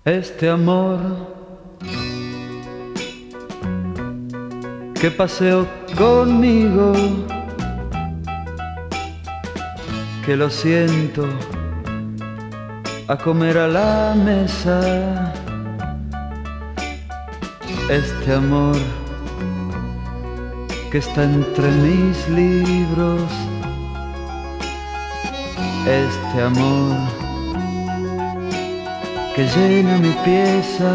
Este amor que paseó conmigo, que lo siento a comer a la mesa. Este amor que está entre mis libros. Este amor que llena mi pieza.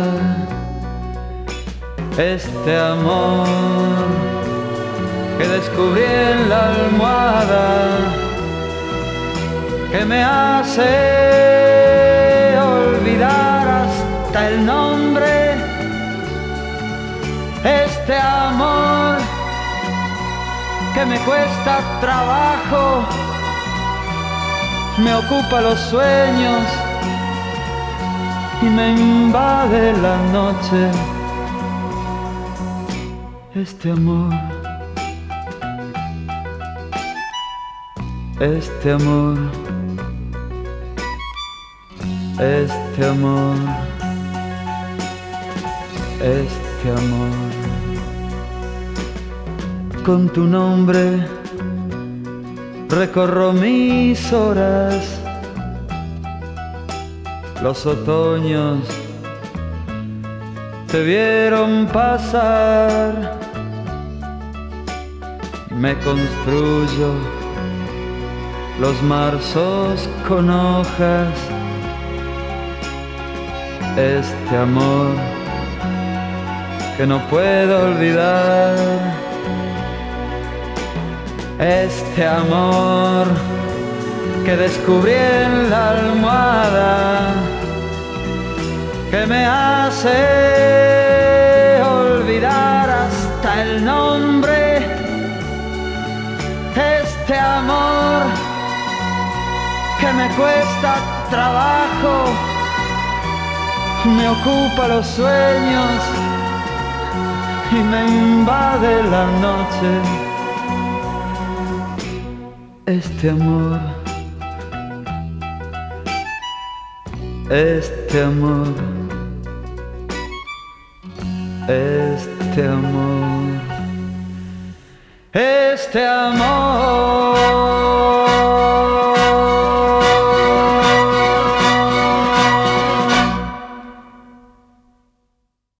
Este amor que descubrí en la almohada, que me hace olvidar hasta el nombre. Este amor que me cuesta trabajo, me ocupa los sueños y me invade la noche. Este amor, este amor, este amor, este amor. Con tu nombre recorro mis horas. Los otoños te vieron pasar. Me construyo los marzos con hojas. Este amor que no puedo olvidar. Este amor que descubrí en la almohada, que me hace olvidar hasta el nombre. Este amor que me cuesta trabajo, me ocupa los sueños y me invade la noche. Este amor, este amor, este amor, este amor.